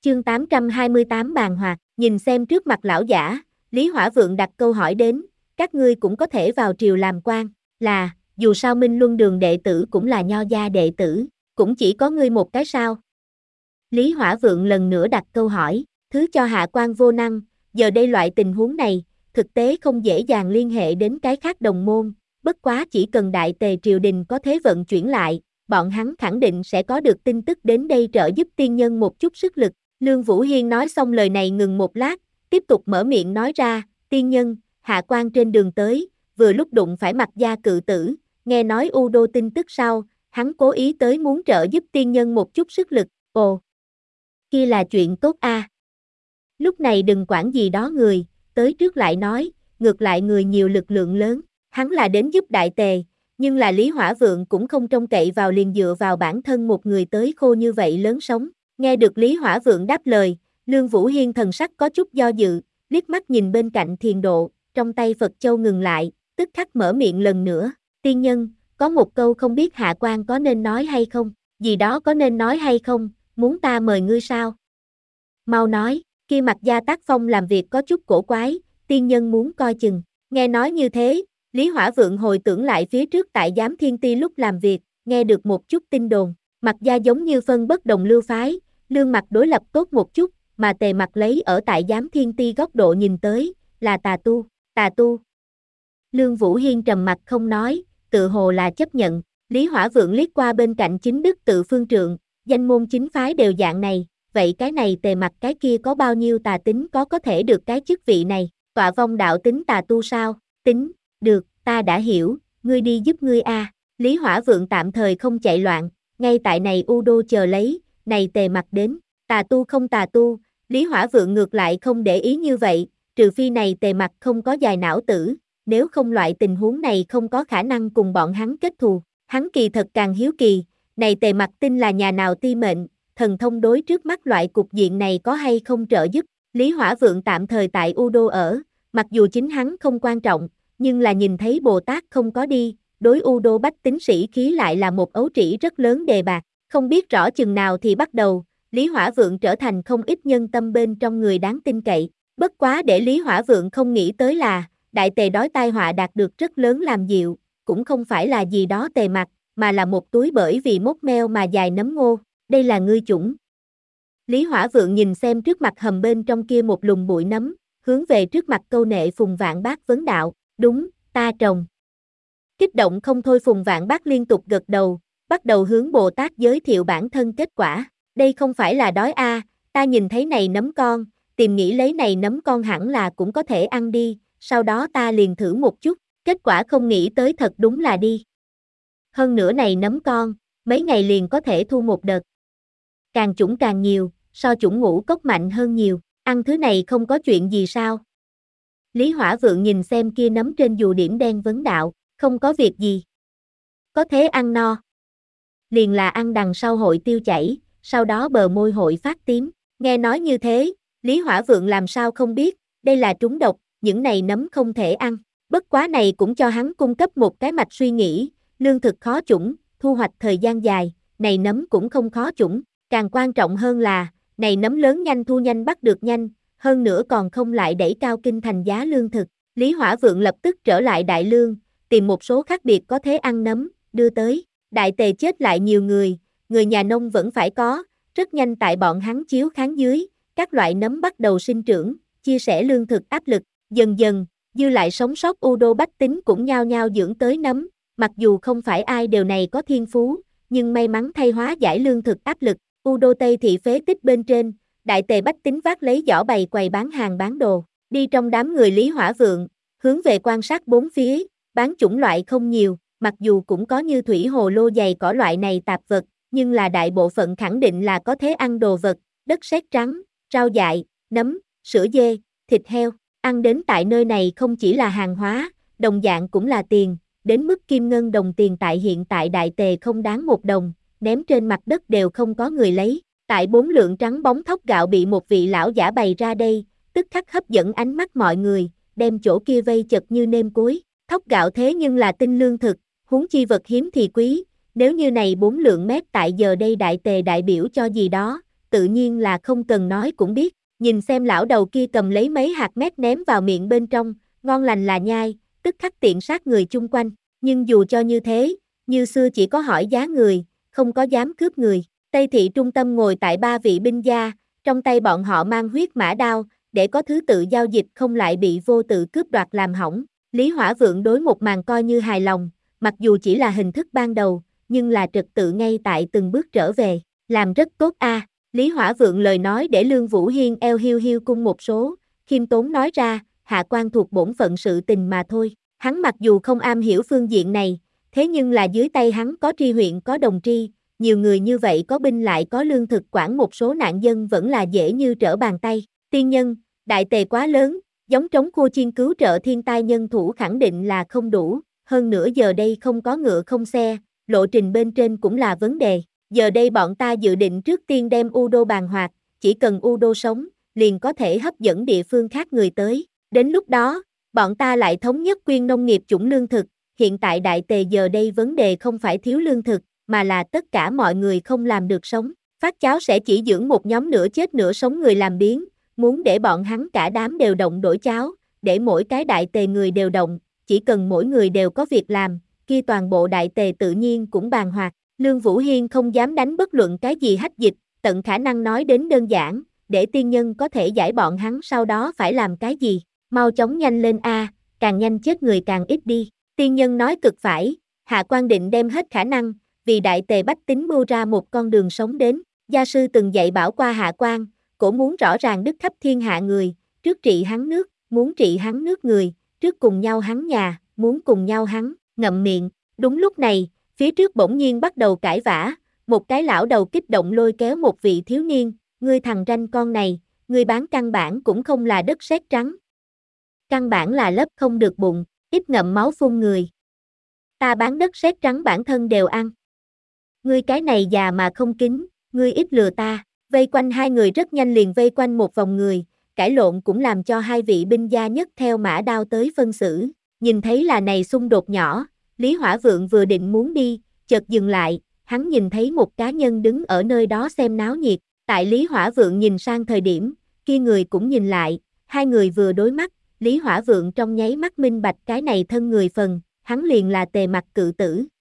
Chương 828 bàn hoạt, nhìn xem trước mặt lão giả, Lý Hỏa Vượng đặt câu hỏi đến, các ngươi cũng có thể vào triều làm quan, là, dù sao Minh Luân Đường đệ tử cũng là nho gia đệ tử, cũng chỉ có ngươi một cái sao. Lý Hỏa Vượng lần nữa đặt câu hỏi, thứ cho hạ quan vô năng, giờ đây loại tình huống này, thực tế không dễ dàng liên hệ đến cái khác đồng môn, bất quá chỉ cần đại tề triều đình có thế vận chuyển lại, bọn hắn khẳng định sẽ có được tin tức đến đây trợ giúp tiên nhân một chút sức lực. Lương Vũ Hiên nói xong lời này ngừng một lát, tiếp tục mở miệng nói ra, tiên nhân, hạ quan trên đường tới, vừa lúc đụng phải Mặc gia cự tử, nghe nói U Đô tin tức sau, hắn cố ý tới muốn trợ giúp tiên nhân một chút sức lực, ồ, kia là chuyện tốt a. Lúc này đừng quản gì đó người, tới trước lại nói, ngược lại người nhiều lực lượng lớn, hắn là đến giúp đại tề, nhưng là Lý Hỏa Vượng cũng không trông cậy vào liền dựa vào bản thân một người tới khô như vậy lớn sống. Nghe được Lý Hỏa Vượng đáp lời, Lương Vũ Hiên thần sắc có chút do dự, liếc mắt nhìn bên cạnh Thiền Độ, trong tay Phật Châu ngừng lại, tức khắc mở miệng lần nữa, tiên nhân, có một câu không biết hạ quan có nên nói hay không, gì đó có nên nói hay không, muốn ta mời ngươi sao? Mau nói, kia Mặc gia tác phong làm việc có chút cổ quái, tiên nhân muốn coi chừng, nghe nói như thế, Lý Hỏa Vượng hồi tưởng lại phía trước tại Giám Thiên Ti lúc làm việc, nghe được một chút tin đồn, Mặc gia giống như phân bất đồng lưu phái, Lương Mặc đối lập tốt một chút, mà Tề Mặc lấy ở tại Giám Thiên Ti góc độ nhìn tới, là tà tu. Lương Vũ Hiên trầm mặt không nói, tự hồ là chấp nhận, Lý Hỏa Vượng liếc qua bên cạnh chính đức tự phương trượng, danh môn chính phái đều dạng này, vậy cái này Tề Mặc cái kia có bao nhiêu tà tính có thể được cái chức vị này, tọa vong đạo tính tà tu sao, tính, được, ta đã hiểu, ngươi đi giúp ngươi a. Lý Hỏa Vượng tạm thời không chạy loạn, ngay tại này U Đô chờ lấy, này Tề Mặc đến, tà tu không tà tu, Lý Hỏa Vượng ngược lại không để ý như vậy, trừ phi này Tề Mặc không có dài não tử, nếu không loại tình huống này không có khả năng cùng bọn hắn kết thù, hắn kỳ thật càng hiếu kỳ, này Tề Mặc tin là nhà nào ti mệnh, thần thông đối trước mắt loại cục diện này có hay không trợ giúp, Lý Hỏa Vượng tạm thời tại U Đô ở, mặc dù chính hắn không quan trọng, nhưng là nhìn thấy Bồ Tát không có đi, đối U Đô bách tính sĩ khí lại là một ấu trĩ rất lớn đề bạc, không biết rõ chừng nào thì bắt đầu, Lý Hỏa Vượng trở thành không ít nhân tâm bên trong người đáng tin cậy, bất quá để Lý Hỏa Vượng không nghĩ tới là, đại tề đói tai họa đạt được rất lớn làm dịu, cũng không phải là gì đó Tề Mặc, mà là một túi bởi vì mốt meo mà dài nấm ngô, đây là ngươi chủng. Lý Hỏa Vượng nhìn xem trước mặt hầm bên trong kia một lùm bụi nấm, hướng về trước mặt câu nệ Phùng Vạn Bác vấn đạo, đúng, ta trồng. Kích động không thôi Phùng Vạn Bác liên tục gật đầu, bắt đầu hướng Bồ Tát giới thiệu bản thân kết quả, đây không phải là đói a, ta nhìn thấy này nấm con, tìm nghĩ lấy này nấm con hẳn là cũng có thể ăn đi, sau đó ta liền thử một chút, kết quả không nghĩ tới thật đúng là đi. Hơn nữa này nấm con, mấy ngày liền có thể thu một đợt. Càng chủng càng nhiều, so chủng ngũ cốc mạnh hơn nhiều, ăn thứ này không có chuyện gì sao? Lý Hỏa Vượng nhìn xem kia nấm trên dù điểm đen vấn đạo, không có việc gì. Có thế ăn no. Liền là ăn đằng sau hội tiêu chảy, sau đó bờ môi hội phát tím. Nghe nói như thế, Lý Hỏa Vượng làm sao không biết, đây là trúng độc, những này nấm không thể ăn. Bất quá này cũng cho hắn cung cấp một cái mạch suy nghĩ, lương thực khó chủng, thu hoạch thời gian dài, này nấm cũng không khó chủng. Càng quan trọng hơn là, này nấm lớn nhanh thu nhanh bắt được nhanh, hơn nữa còn không lại đẩy cao kinh thành giá lương thực. Lý Hỏa Vượng lập tức trở lại Đại Lương, tìm một số khác biệt có thế ăn nấm, đưa tới. Đại tề chết lại nhiều người nhà nông vẫn phải có, rất nhanh tại bọn hắn chiếu kháng dưới, các loại nấm bắt đầu sinh trưởng, chia sẻ lương thực áp lực, dần dần, dư lại sống sót U Đô bách tính cũng nhao nhao dưỡng tới nấm, mặc dù không phải ai đều này có thiên phú, nhưng may mắn thay hóa giải lương thực áp lực, U Đô Tây thị phế tích bên trên, đại tề bách tính vác lấy giỏ bày quầy bán hàng bán đồ, đi trong đám người Lý Hỏa Vượng, hướng về quan sát bốn phía, bán chủng loại không nhiều, mặc dù cũng có như thủy hồ lô dày cỏ loại này tạp vật, nhưng là đại bộ phận khẳng định là có thế ăn đồ vật, đất sét trắng, rau dại, nấm, sữa dê, thịt heo, ăn đến tại nơi này không chỉ là hàng hóa, đồng dạng cũng là tiền, đến mức kim ngân đồng tiền tại hiện tại đại tề không đáng một đồng, ném trên mặt đất đều không có người lấy. Tại 4 lượng trắng bóng thóc gạo bị một vị lão giả bày ra đây, tức khắc hấp dẫn ánh mắt mọi người, đem chỗ kia vây chật như nêm cối. Thóc gạo thế nhưng là tinh lương thực, huống chi vật hiếm thì quý, nếu như này 4 lượng mét tại giờ đây đại tề đại biểu cho gì đó, tự nhiên là không cần nói cũng biết, nhìn xem lão đầu kia cầm lấy mấy hạt mét ném vào miệng bên trong, ngon lành là nhai, tức khắc tiện sát người chung quanh, nhưng dù cho như thế, Như xưa chỉ có hỏi giá người, không có dám cướp người. Tây thị trung tâm ngồi tại 3 vị binh gia, trong tay bọn họ mang huyết mã đao, để có thứ tự giao dịch không lại bị vô tự cướp đoạt làm hỏng. Lý Hỏa Vượng đối một màn coi như hài lòng, mặc dù chỉ là hình thức ban đầu, nhưng là trật tự ngay tại từng bước trở về, làm rất tốt a. Lý Hỏa Vượng lời nói để Lương Vũ Hiên eo hiu hiu cung một số, khiêm tốn nói ra, hạ quan thuộc bổn phận sự tình mà thôi. Hắn mặc dù không am hiểu phương diện này, thế nhưng là dưới tay hắn có tri huyện có đồng tri, nhiều người như vậy có binh lại có lương thực quản một số nạn dân vẫn là dễ như trở bàn tay. Tiên nhân, đại tề quá lớn, giống trống khô chiên cứu trợ thiên tai nhân thủ khẳng định là không đủ, hơn nữa giờ đây không có ngựa không xe, lộ trình bên trên cũng là vấn đề. Giờ đây bọn ta dự định trước tiên đem U Đô bàn hoạt, chỉ cần U Đô sống, liền có thể hấp dẫn địa phương khác người tới. Đến lúc đó, bọn ta lại thống nhất quyên nông nghiệp chủng lương thực. Hiện tại đại tề giờ đây vấn đề không phải thiếu lương thực, mà là tất cả mọi người không làm được sống. Phát cháo sẽ chỉ dưỡng một nhóm nửa chết nửa sống người làm biếng, muốn để bọn hắn cả đám đều động đổi cháo, để mỗi cái đại tề người đều động, chỉ cần mỗi người đều có việc làm, kia toàn bộ đại tề tự nhiên cũng bàn hoạt. Lương Vũ Hiên không dám đánh bất luận cái gì hách dịch, tận khả năng nói đến đơn giản, để tiên nhân có thể giải bọn hắn sau đó phải làm cái gì, mau chóng nhanh lên a, càng nhanh chết người càng ít đi. Tiên nhân nói cực phải, hạ quan định đem hết khả năng, vì đại tề bách tính mưu ra một con đường sống đến. Gia sư từng dạy bảo qua hạ quan, cổ muốn rõ ràng đức khắp thiên hạ người, trước trị hắn nước, muốn trị hắn nước người, trước cùng nhau hắn nhà, muốn cùng nhau hắn, ngậm miệng. Đúng lúc này, phía trước bỗng nhiên bắt đầu cãi vã, một cái lão đầu kích động lôi kéo một vị thiếu niên, ngươi thằng ranh con này, ngươi bán căn bản cũng không là đất sét trắng. Căn bản là lấp không được bụng, ít ngậm máu phun người. Ta bán đất sét trắng bản thân đều ăn. Ngươi cái này già mà không kính, ngươi ít lừa ta. Vây quanh hai người rất nhanh liền vây quanh một vòng người, cãi lộn cũng làm cho hai vị binh gia nhất theo mã đao tới phân xử. Nhìn thấy là này xung đột nhỏ, Lý Hỏa Vượng vừa định muốn đi, chợt dừng lại, hắn nhìn thấy một cá nhân đứng ở nơi đó xem náo nhiệt. Tại Lý Hỏa Vượng nhìn sang thời điểm, kia người cũng nhìn lại, hai người vừa đối mắt, Lý Hỏa Vượng trong nháy mắt minh bạch cái này thân người phần, hắn liền là Tề Mặc Cự Tử.